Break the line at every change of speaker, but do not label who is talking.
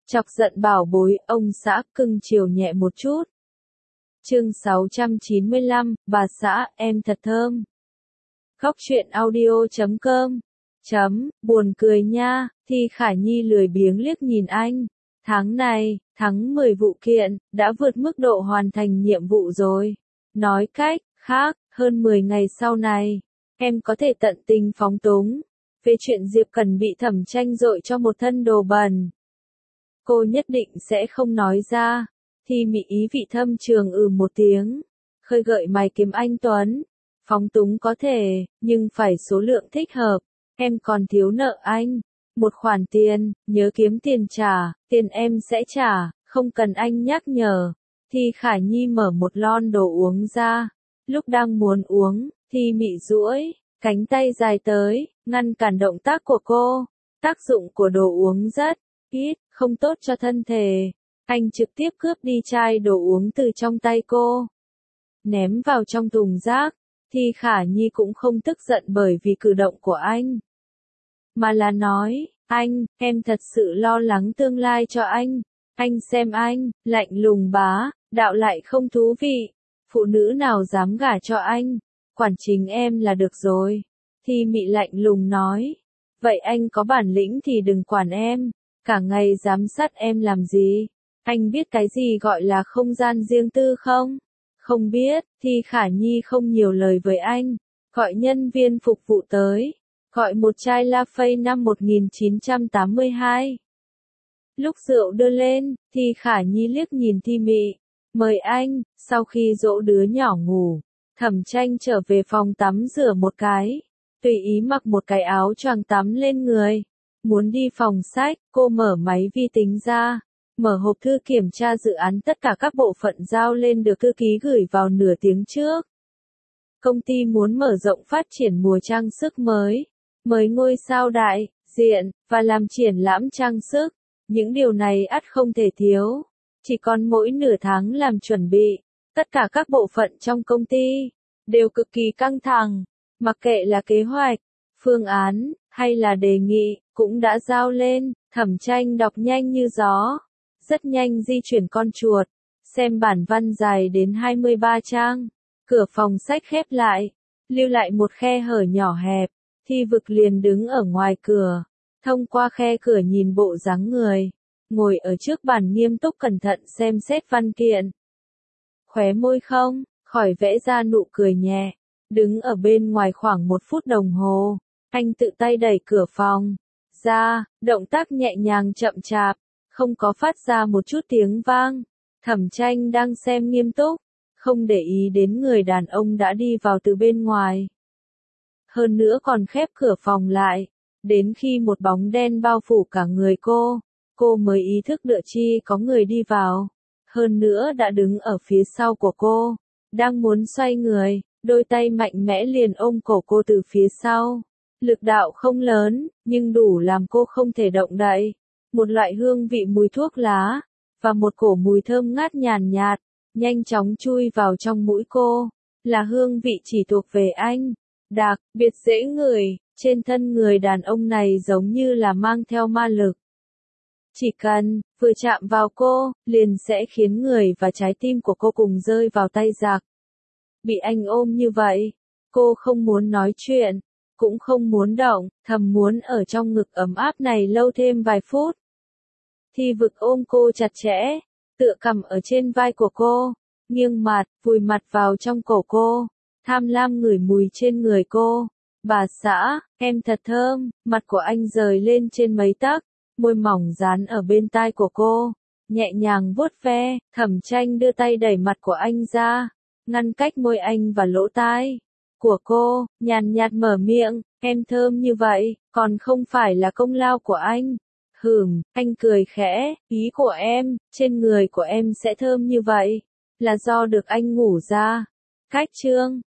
Chọc giận bảo bối, ông xã cưng chiều nhẹ một chút. Chương 695, bà xã, em thật thơm. Góc truyện audio.com. Buồn cười nha, Thi Khả Nhi lười biếng liếc nhìn anh. Tháng này, thắng 10 vụ kiện, đã vượt mức độ hoàn thành nhiệm vụ rồi. Nói cách khác, hơn 10 ngày sau này, em có thể tận tình phóng túng. Về chuyện Diệp Cần bị Thẩm Tranh dội cho một thân đồ bẩn, cô nhất định sẽ không nói ra. Thi Mị ý vị thâm trường một tiếng, khơi gợi mày kiếm anh Tuấn. Phóng túng có thể, nhưng phải số lượng thích hợp. Em còn thiếu nợ anh một khoản tiền, nhớ kiếm tiền trả, tiền em sẽ trả, không cần anh nhắc nhở. Thi Khả Nhi mở một lon đồ uống ra. Lúc đang muốn uống, Thi Mị duỗi cánh tay dài tới, ngăn cản động tác của cô. Tác dụng của đồ uống rất ít, không tốt cho thân thể. Anh trực tiếp cướp đi chai đồ uống từ trong tay cô, ném vào trong thùng rác. Thi Khả Nhi cũng không tức giận bởi vì cử động của anh, mà là nói, anh, em thật sự lo lắng tương lai cho anh. Anh xem anh, lạnh lùng bá, đạo lại không thú vị. Phụ nữ nào dám gả cho anh, quản chính em là được rồi. Thi Mị lạnh lùng nói, vậy anh có bản lĩnh thì đừng quản em, cả ngày giám sát em làm gì? Anh biết cái gì gọi là không gian riêng tư không? Không biết. Thi Khả Nhi không nhiều lời với anh, gọi nhân viên phục vụ tới, gọi một chai Lafay năm 1982. Lúc rượu đưa lên, Thi Khả Nhi liếc nhìn Thi Mị, mời anh. Sau khi dỗ đứa nhỏ ngủ, Thẩm Tranh trở về phòng tắm rửa một cái, tùy ý mặc một cái áo choàng tắm lên người. Muốn đi phòng sách, cô mở máy vi tính ra, mở hộp thư kiểm tra dự án, tất cả các bộ phận giao lên được thư ký gửi vào nửa tiếng trước. Công ty muốn mở rộng phát triển mùa trang sức mới, mời ngôi sao đại diện, và làm triển lãm trang sức. Những điều này ắt không thể thiếu. Chỉ còn mỗi nửa tháng làm chuẩn bị. Tất cả các bộ phận trong công ty đều cực kỳ căng thẳng. Mặc kệ là kế hoạch, phương án, hay là đề nghị, cũng đã giao lên. Thẩm Tranh đọc nhanh như gió, rất nhanh di chuyển con chuột, xem bản văn dài đến 23 trang. Cửa phòng sách khép lại, lưu lại một khe hở nhỏ hẹp. Thi Vực liền đứng ở ngoài cửa, thông qua khe cửa nhìn bộ dáng người ngồi ở trước bàn nghiêm túc cẩn thận xem xét văn kiện. Khóe môi không khỏi vẽ ra nụ cười nhẹ. Đứng ở bên ngoài khoảng 1 phút đồng hồ, anh tự tay đẩy cửa phòng ra, động tác nhẹ nhàng chậm chạp, không có phát ra một chút tiếng vang. Thẩm Tranh đang xem nghiêm túc, không để ý đến người đàn ông đã đi vào từ bên ngoài. Hơn nữa còn khép cửa phòng lại, đến khi một bóng đen bao phủ cả người cô mới ý thức được chi có người đi vào. Hơn nữa đã đứng ở phía sau của cô, đang muốn xoay người, đôi tay mạnh mẽ liền ôm cổ cô từ phía sau. Lực đạo không lớn, nhưng đủ làm cô không thể động đậy. Một loại hương vị mùi thuốc lá, và một cổ mùi thơm ngát nhàn nhạt, nhanh chóng chui vào trong mũi cô. Là hương vị chỉ thuộc về anh, đặc biệt dễ ngửi. Trên thân người đàn ông này giống như là mang theo ma lực. Chỉ cần vừa chạm vào cô, liền sẽ khiến người và trái tim của cô cùng rơi vào tay giặc. Bị anh ôm như vậy, cô không muốn nói chuyện, cũng không muốn động, thầm muốn ở trong ngực ấm áp này lâu thêm vài phút. Thi Vực ôm cô chặt chẽ, tựa cằm ở trên vai của cô, nghiêng mặt, vùi mặt vào trong cổ cô, tham lam ngửi mùi trên người cô. Bà xã, em thật thơm. Mặt của anh rời lên trên mấy tấc, môi mỏng dán ở bên tai của cô, nhẹ nhàng vuốt ve. Thẩm Tranh đưa tay đẩy mặt của anh ra, ngăn cách môi anh và lỗ tai của cô, nhàn nhạt mở miệng, em thơm như vậy, còn không phải là công lao của anh. Anh cười khẽ, ý của em, trên người của em sẽ thơm như vậy, là do được anh ngủ ra. Cách chương